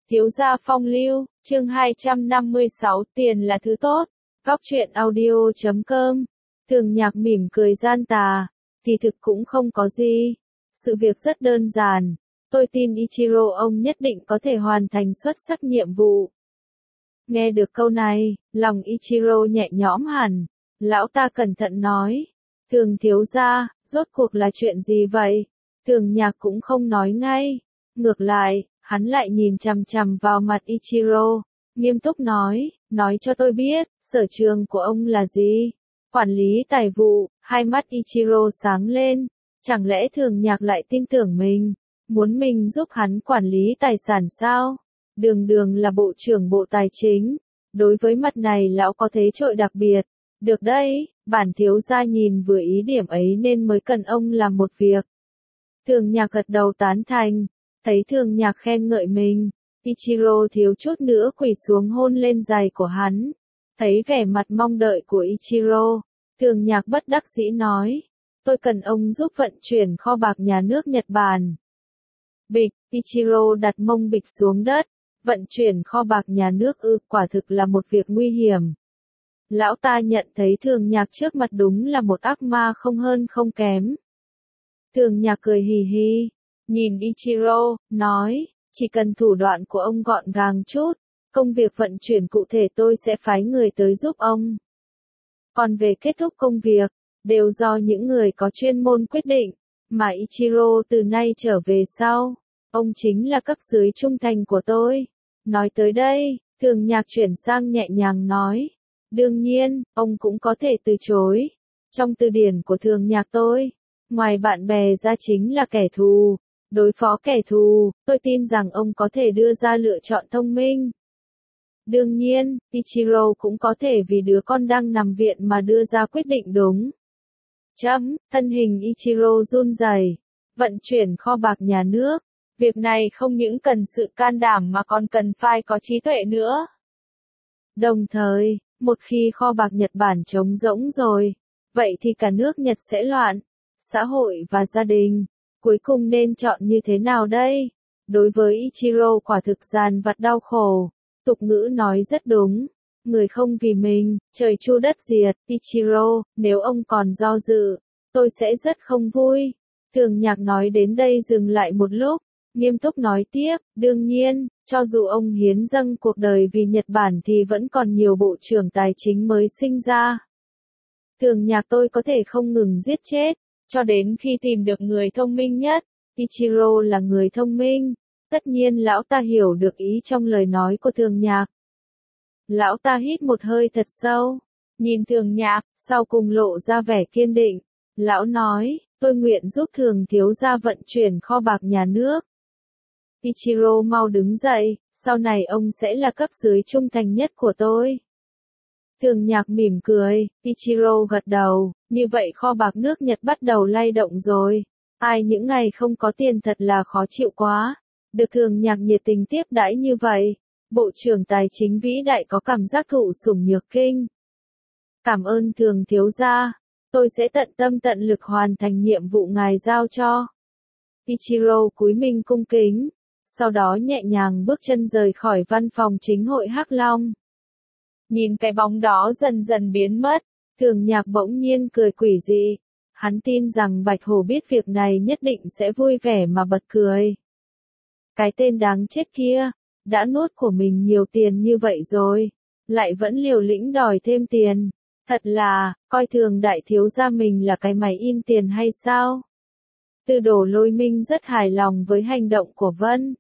Thiếu gia phong lưu, chương 256, tiền là thứ tốt. Góc truyện audio.com. Thường Nhạc mỉm cười gian tà, kỳ thực cũng không có gì. Sự việc rất đơn giản. Tôi tin Ichiro ông nhất định có thể hoàn thành xuất sắc nhiệm vụ. Nghe được câu này, lòng Ichiro nhẹ nhõm hẳn. Lão ta cẩn thận nói. Thường thiếu gia, rốt cuộc là chuyện gì vậy? Thường Nhạc cũng không nói ngay. Ngược lại, hắn lại nhìn chằm chằm vào mặt Ichiro, nghiêm túc nói cho tôi biết, sở trường của ông là gì? Quản lý tài vụ. Hai mắt Ichiro sáng lên, chẳng lẽ Thường Nhạc lại tin tưởng mình, muốn mình giúp hắn quản lý tài sản sao? Đường Đường là bộ trưởng bộ tài chính, đối với mặt này lão có thế trội đặc biệt. Được đấy, bản thiếu gia nhìn vừa ý điểm ấy nên mới cần ông làm một việc. Thường Nhạc gật đầu tán thành. Thấy Thường Nhạc khen ngợi mình, Ichiro thiếu chút nữa quỳ xuống hôn lên giày của hắn. Thấy vẻ mặt mong đợi của Ichiro, Thường Nhạc bất đắc dĩ nói, tôi cần ông giúp vận chuyển kho bạc nhà nước Nhật Bản. Bịch, Ichiro đặt mông bịch xuống đất, vận chuyển kho bạc nhà nước quả thực là một việc nguy hiểm. Lão ta nhận thấy Thường Nhạc trước mặt đúng là một ác ma không hơn không kém. Thường Nhạc cười hì hì. Nhìn Ichiro, nói, chỉ cần thủ đoạn của ông gọn gàng chút, công việc vận chuyển cụ thể tôi sẽ phái người tới giúp ông. Còn về kết thúc công việc, đều do những người có chuyên môn quyết định, mà Ichiro từ nay trở về sau, ông chính là cấp dưới trung thành của tôi. Nói tới đây, Thường Nhạc chuyển sang nhẹ nhàng nói, đương nhiên, ông cũng có thể từ chối. Trong từ điển của Thường Nhạc tôi, ngoài bạn bè ra chính là kẻ thù. Đối phó kẻ thù, tôi tin rằng ông có thể đưa ra lựa chọn thông minh. Đương nhiên, Ichiro cũng có thể vì đứa con đang nằm viện mà đưa ra quyết định đúng. Thân hình Ichiro run rẩy, vận chuyển kho bạc nhà nước. Việc này không những cần sự can đảm mà còn cần phải có trí tuệ nữa. Đồng thời, một khi kho bạc Nhật Bản trống rỗng rồi, vậy thì cả nước Nhật sẽ loạn. Xã hội và gia đình. Cuối cùng nên chọn như thế nào đây? Đối với Ichiro quả thực dàn vặt đau khổ. Tục ngữ nói rất đúng. Người không vì mình, trời chu đất diệt. Ichiro, nếu ông còn do dự, tôi sẽ rất không vui. Thường Nhạc nói đến đây dừng lại một lúc, nghiêm túc nói tiếp, đương nhiên, cho dù ông hiến dâng cuộc đời vì Nhật Bản thì vẫn còn nhiều bộ trưởng tài chính mới sinh ra. Thường Nhạc tôi có thể không ngừng giết chết, cho đến khi tìm được người thông minh nhất. Ichiro là người thông minh. Tất nhiên lão ta hiểu được ý trong lời nói của Thường Nhạc. Lão ta hít một hơi thật sâu, nhìn Thường Nhạc, sau cùng lộ ra vẻ kiên định. Lão nói, tôi nguyện giúp Thường thiếu gia vận chuyển kho bạc nhà nước. Ichiro mau đứng dậy, sau này ông sẽ là cấp dưới trung thành nhất của tôi. Thường Nhạc mỉm cười, Ichiro gật đầu, như vậy kho bạc nước Nhật bắt đầu lay động rồi. Ai những ngày không có tiền thật là khó chịu quá. Được Thường Nhạc nhiệt tình tiếp đãi như vậy, Bộ trưởng Tài chính vĩ đại có cảm giác thụ sủng nhược kinh. Cảm ơn Thường thiếu gia, tôi sẽ tận tâm tận lực hoàn thành nhiệm vụ ngài giao cho. Ichiro cúi mình cung kính, sau đó nhẹ nhàng bước chân rời khỏi văn phòng chính hội Hắc Long. Nhìn cái bóng đó dần dần biến mất, Thường Nhạc bỗng nhiên cười quỷ dị. Hắn tin rằng Bạch Hổ biết việc này nhất định sẽ vui vẻ mà bật cười. Cái tên đáng chết kia, đã nuốt của mình nhiều tiền như vậy rồi, lại vẫn liều lĩnh đòi thêm tiền. Thật là, coi thường đại thiếu gia mình là cái máy in tiền hay sao? Tư Đồ Lôi Minh rất hài lòng với hành động của Vân.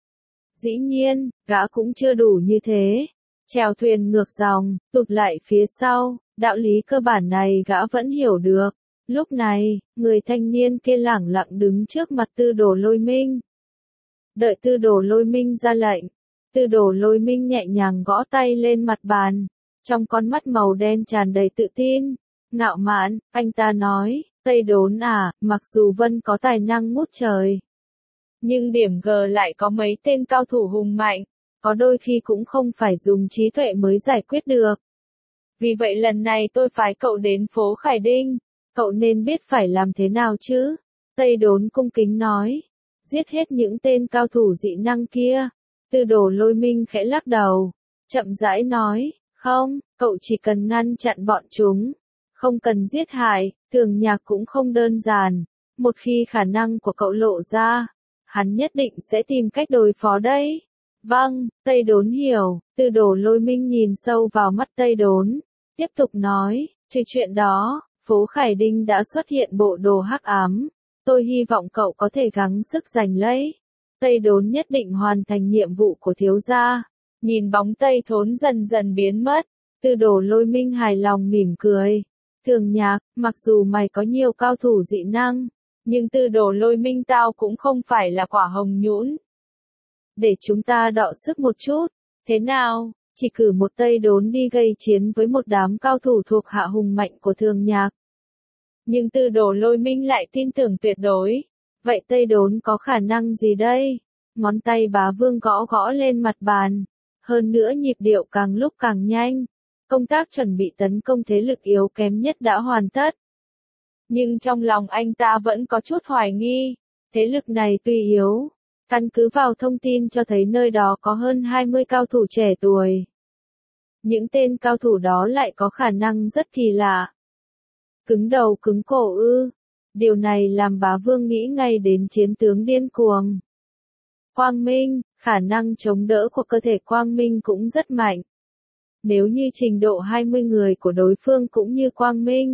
Dĩ nhiên, gã cũng chưa đủ như thế. Chèo thuyền ngược dòng, tụt lại phía sau, đạo lý cơ bản này gã vẫn hiểu được. Lúc này, người thanh niên kia lẳng lặng đứng trước mặt Tư Đồ Lôi Minh. Đợi Tư Đồ Lôi Minh ra lệnh, Tư Đồ Lôi Minh nhẹ nhàng gõ tay lên mặt bàn, trong con mắt màu đen tràn đầy tự tin, ngạo mạn, anh ta nói, Tây Đốn à, mặc dù Vân có tài năng ngút trời, nhưng điểm G lại có mấy tên cao thủ hùng mạnh, có đôi khi cũng không phải dùng trí tuệ mới giải quyết được. Vì vậy lần này tôi phái cậu đến phố Khải Đinh, cậu nên biết phải làm thế nào chứ? Tây Đốn cung kính nói, giết hết những tên cao thủ dị năng kia. Tư Đồ Lôi Minh khẽ lắc đầu, chậm rãi nói, không, cậu chỉ cần ngăn chặn bọn chúng, không cần giết hại, Thường Nhạc cũng không đơn giản, một khi khả năng của cậu lộ ra, hắn nhất định sẽ tìm cách đối phó đấy. Vâng, Tây Đốn hiểu, Tư Đồ Lôi Minh nhìn sâu vào mắt Tây Đốn, tiếp tục nói, trừ chuyện đó, phố Khải Đinh đã xuất hiện bộ đồ hắc ám, tôi hy vọng cậu có thể gắng sức giành lấy. Tây Đốn nhất định hoàn thành nhiệm vụ của thiếu gia. Nhìn bóng Tây Thốn dần dần biến mất, Tư Đồ Lôi Minh hài lòng mỉm cười. Thường Nhạc, mặc dù mày có nhiều cao thủ dị năng, nhưng Tư Đồ Lôi Minh tao cũng không phải là quả hồng nhũn. Để chúng ta đọ sức một chút, thế nào? Chỉ cử một Tây Đốn đi gây chiến với một đám cao thủ thuộc hạ hùng mạnh của Thường Nhạc. Nhưng Tư Đồ Lôi Minh lại tin tưởng tuyệt đối. Vậy Tây Đốn có khả năng gì đây? Ngón tay Bá Vương gõ gõ lên mặt bàn. Hơn nữa nhịp điệu càng lúc càng nhanh. Công tác chuẩn bị tấn công thế lực yếu kém nhất đã hoàn tất. Nhưng trong lòng anh ta vẫn có chút hoài nghi. Thế lực này tuy yếu, căn cứ vào thông tin cho thấy nơi đó có hơn 20 cao thủ trẻ tuổi. Những tên cao thủ đó lại có khả năng rất kỳ lạ. Cứng đầu cứng cổ ư. Điều này làm Bá Vương nghĩ ngay đến chiến tướng điên cuồng. Quang Minh, khả năng chống đỡ của cơ thể Quang Minh cũng rất mạnh. Nếu như trình độ 20 người của đối phương cũng như Quang Minh,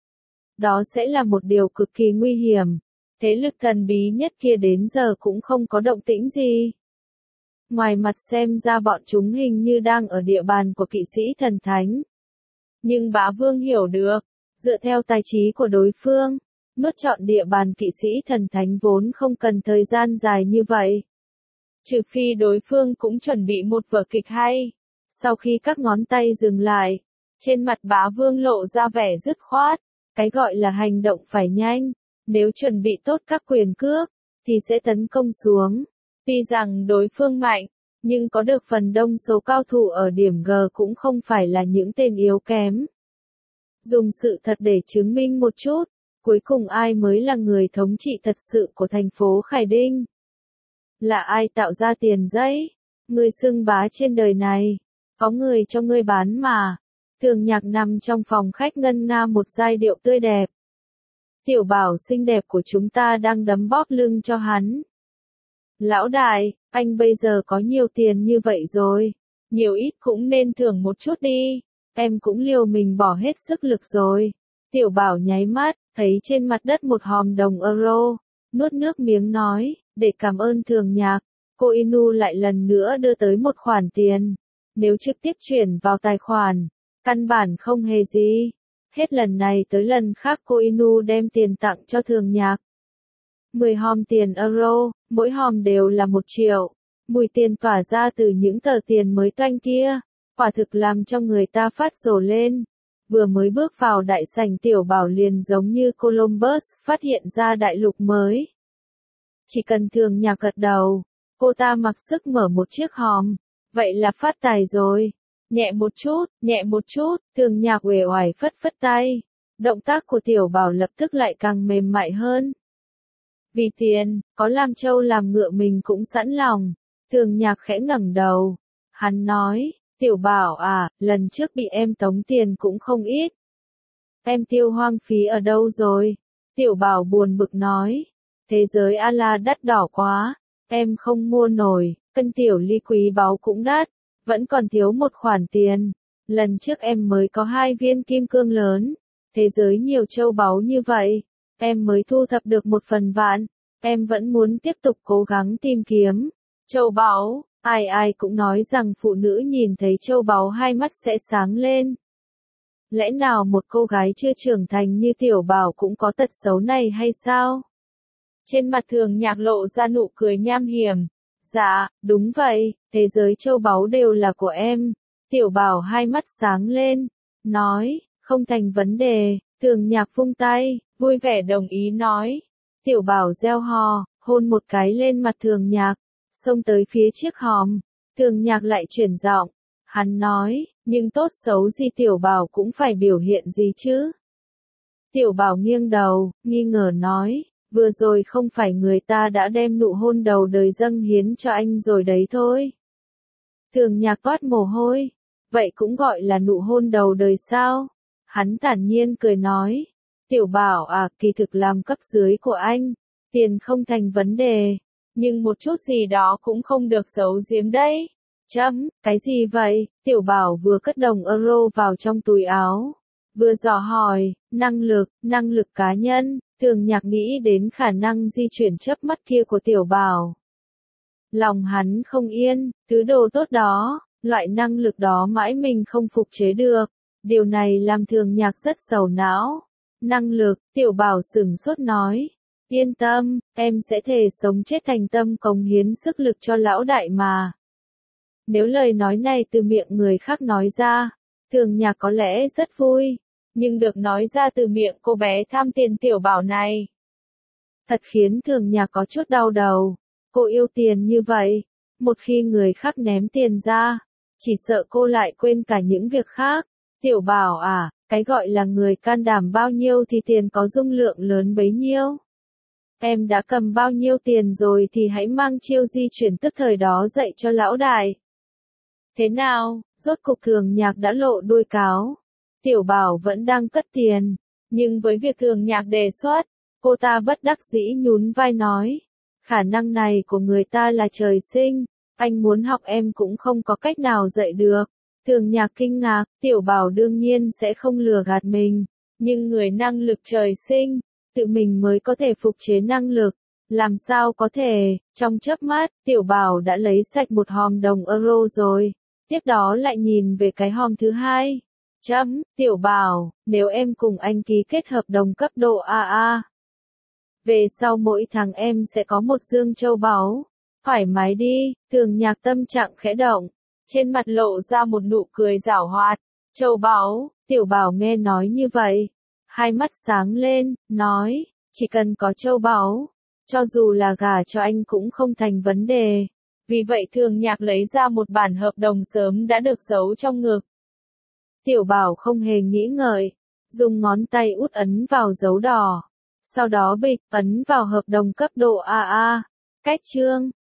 đó sẽ là một điều cực kỳ nguy hiểm. Thế lực thần bí nhất kia đến giờ cũng không có động tĩnh gì. Ngoài mặt xem ra bọn chúng hình như đang ở địa bàn của kỵ sĩ thần thánh. Nhưng Bá Vương hiểu được, dựa theo tài trí của đối phương, nuốt trọn địa bàn kỵ sĩ thần thánh vốn không cần thời gian dài như vậy. Trừ phi đối phương cũng chuẩn bị một vở kịch hay. Sau khi các ngón tay dừng lại, trên mặt Bá Vương lộ ra vẻ dứt khoát. Cái gọi là hành động phải nhanh. Nếu chuẩn bị tốt các quyền cước, thì sẽ tấn công xuống. Tuy rằng đối phương mạnh, nhưng có được phần đông số cao thủ ở điểm G cũng không phải là những tên yếu kém. Dùng sự thật để chứng minh một chút, cuối cùng ai mới là người thống trị thật sự của thành phố Khải Đinh? Là ai tạo ra tiền giấy? Người xưng bá trên đời này, có người cho ngươi bán mà. Thường Nhạc nằm trong phòng khách ngân nga một giai điệu tươi đẹp. Tiểu Bảo xinh đẹp của chúng ta đang đấm bóp lưng cho hắn. Lão đại, anh bây giờ có nhiều tiền như vậy rồi, nhiều ít cũng nên thưởng một chút đi, em cũng liều mình bỏ hết sức lực rồi. Tiểu Bảo nháy mắt, thấy trên mặt đất một hòm đồng euro, nuốt nước miếng nói, để cảm ơn Thường Nhạc, cô Inu lại lần nữa đưa tới một khoản tiền. Nếu trực tiếp chuyển vào tài khoản, căn bản không hề gì. Hết lần này tới lần khác cô Inu đem tiền tặng cho Thường Nhạc. 10 hòm tiền euro, mỗi hòm đều là 1 triệu. Mùi tiền tỏa ra từ những tờ tiền mới toanh kia, quả thực làm cho người ta phát rồ lên. Vừa mới bước vào đại sảnh Tiểu Bảo liền giống như Columbus phát hiện ra đại lục mới. Chỉ cần Thường Nhạc gật đầu, cô ta mặc sức mở một chiếc hòm, vậy là phát tài rồi. Nhẹ một chút, Thường Nhạc uể oải phất phất tay. Động tác của Tiểu Bảo lập tức lại càng mềm mại hơn. Vì tiền, có làm trâu làm ngựa mình cũng sẵn lòng. Thường Nhạc khẽ ngẩng đầu. Hắn nói, Tiểu Bảo à, lần trước bị em tống tiền cũng không ít. Em tiêu hoang phí ở đâu rồi? Tiểu Bảo buồn bực nói. Thế giới A-la đắt đỏ quá, em không mua nổi, cân tiểu ly quý báu cũng đắt, vẫn còn thiếu một khoản tiền. Lần trước em mới có 2 viên kim cương lớn, thế giới nhiều châu báu như vậy, em mới thu thập được 1/1000, em vẫn muốn tiếp tục cố gắng tìm kiếm. Châu báu, ai cũng nói rằng phụ nữ nhìn thấy châu báu hai mắt sẽ sáng lên. Lẽ nào một cô gái chưa trưởng thành như Tiểu Bảo cũng có tật xấu này hay sao? Trên mặt Thường Nhạc lộ ra nụ cười nham hiểm. Dạ, đúng vậy, thế giới châu báu đều là của em. Tiểu Bảo hai mắt sáng lên, nói, không thành vấn đề. Thường Nhạc vung tay, vui vẻ đồng ý nói. Tiểu Bảo reo hò, hôn một cái lên mặt Thường Nhạc, xông tới phía chiếc hòm. Thường Nhạc lại chuyển giọng, hắn nói, nhưng tốt xấu gì Tiểu Bảo cũng phải biểu hiện gì chứ. Tiểu Bảo nghiêng đầu, nghi ngờ nói, vừa rồi không phải người ta đã đem nụ hôn đầu đời dâng hiến cho anh rồi đấy thôi. Thường Nhạc toát mồ hôi. Vậy cũng gọi là nụ hôn đầu đời sao? Hắn thản nhiên cười nói. Tiểu Bảo à, kỳ thực làm cấp dưới của anh, tiền không thành vấn đề, nhưng một chút gì đó cũng không được giấu giếm đấy. Cái gì vậy? Tiểu Bảo vừa cất đồng euro vào trong túi áo, vừa dò hỏi, năng lực cá nhân. Thường Nhạc nghĩ đến khả năng di chuyển chớp mắt kia của Tiểu Bảo. Lòng hắn không yên, thứ đồ tốt đó, loại năng lực đó mãi mình không phục chế được. Điều này làm Thường Nhạc rất sầu não. Năng lực, Tiểu Bảo sửng sốt nói. Yên tâm, em sẽ thề sống chết thành tâm cống hiến sức lực cho lão đại mà. Nếu lời nói này từ miệng người khác nói ra, Thường Nhạc có lẽ rất vui, nhưng được nói ra từ miệng cô bé tham tiền Tiểu Bảo này, thật khiến Thường Nhạc có chút đau đầu. Cô yêu tiền như vậy, một khi người khác ném tiền ra, chỉ sợ cô lại quên cả những việc khác. Tiểu Bảo à, cái gọi là người can đảm bao nhiêu thì tiền có dung lượng lớn bấy nhiêu. Em đã cầm bao nhiêu tiền rồi thì hãy mang chiêu di chuyển tức thời đó dạy cho lão đại. Thế nào, rốt cục Thường Nhạc đã lộ đuôi cáo. Tiểu Bảo vẫn đang cất tiền, nhưng với việc Thường Nhạc đề xuất, cô ta bất đắc dĩ nhún vai nói. Khả năng này của người ta là trời sinh, anh muốn học em cũng không có cách nào dạy được. Thường Nhạc kinh ngạc, Tiểu Bảo đương nhiên sẽ không lừa gạt mình, nhưng người năng lực trời sinh, tự mình mới có thể phục chế năng lực, làm sao có thể. Trong chớp mắt, Tiểu Bảo đã lấy sạch một hòm đồng euro rồi, tiếp đó lại nhìn về cái hòm thứ hai. Tiểu Bảo, nếu em cùng anh ký kết hợp đồng cấp độ AA, về sau mỗi tháng em sẽ có một dương châu báu. Thoải mái đi. Thường Nhạc tâm trạng khẽ động, trên mặt lộ ra một nụ cười giảo hoạt. Châu báu. Tiểu Bảo nghe nói như vậy, hai mắt sáng lên, nói, chỉ cần có châu báu, cho dù là gả cho anh cũng không thành vấn đề. Vì vậy Thường Nhạc lấy ra một bản hợp đồng sớm đã được giấu trong ngực. Tiểu Bảo không hề nghĩ ngợi, dùng ngón tay út ấn vào dấu đỏ. Sau đó bịch, ấn vào hợp đồng cấp độ AA. Cách chương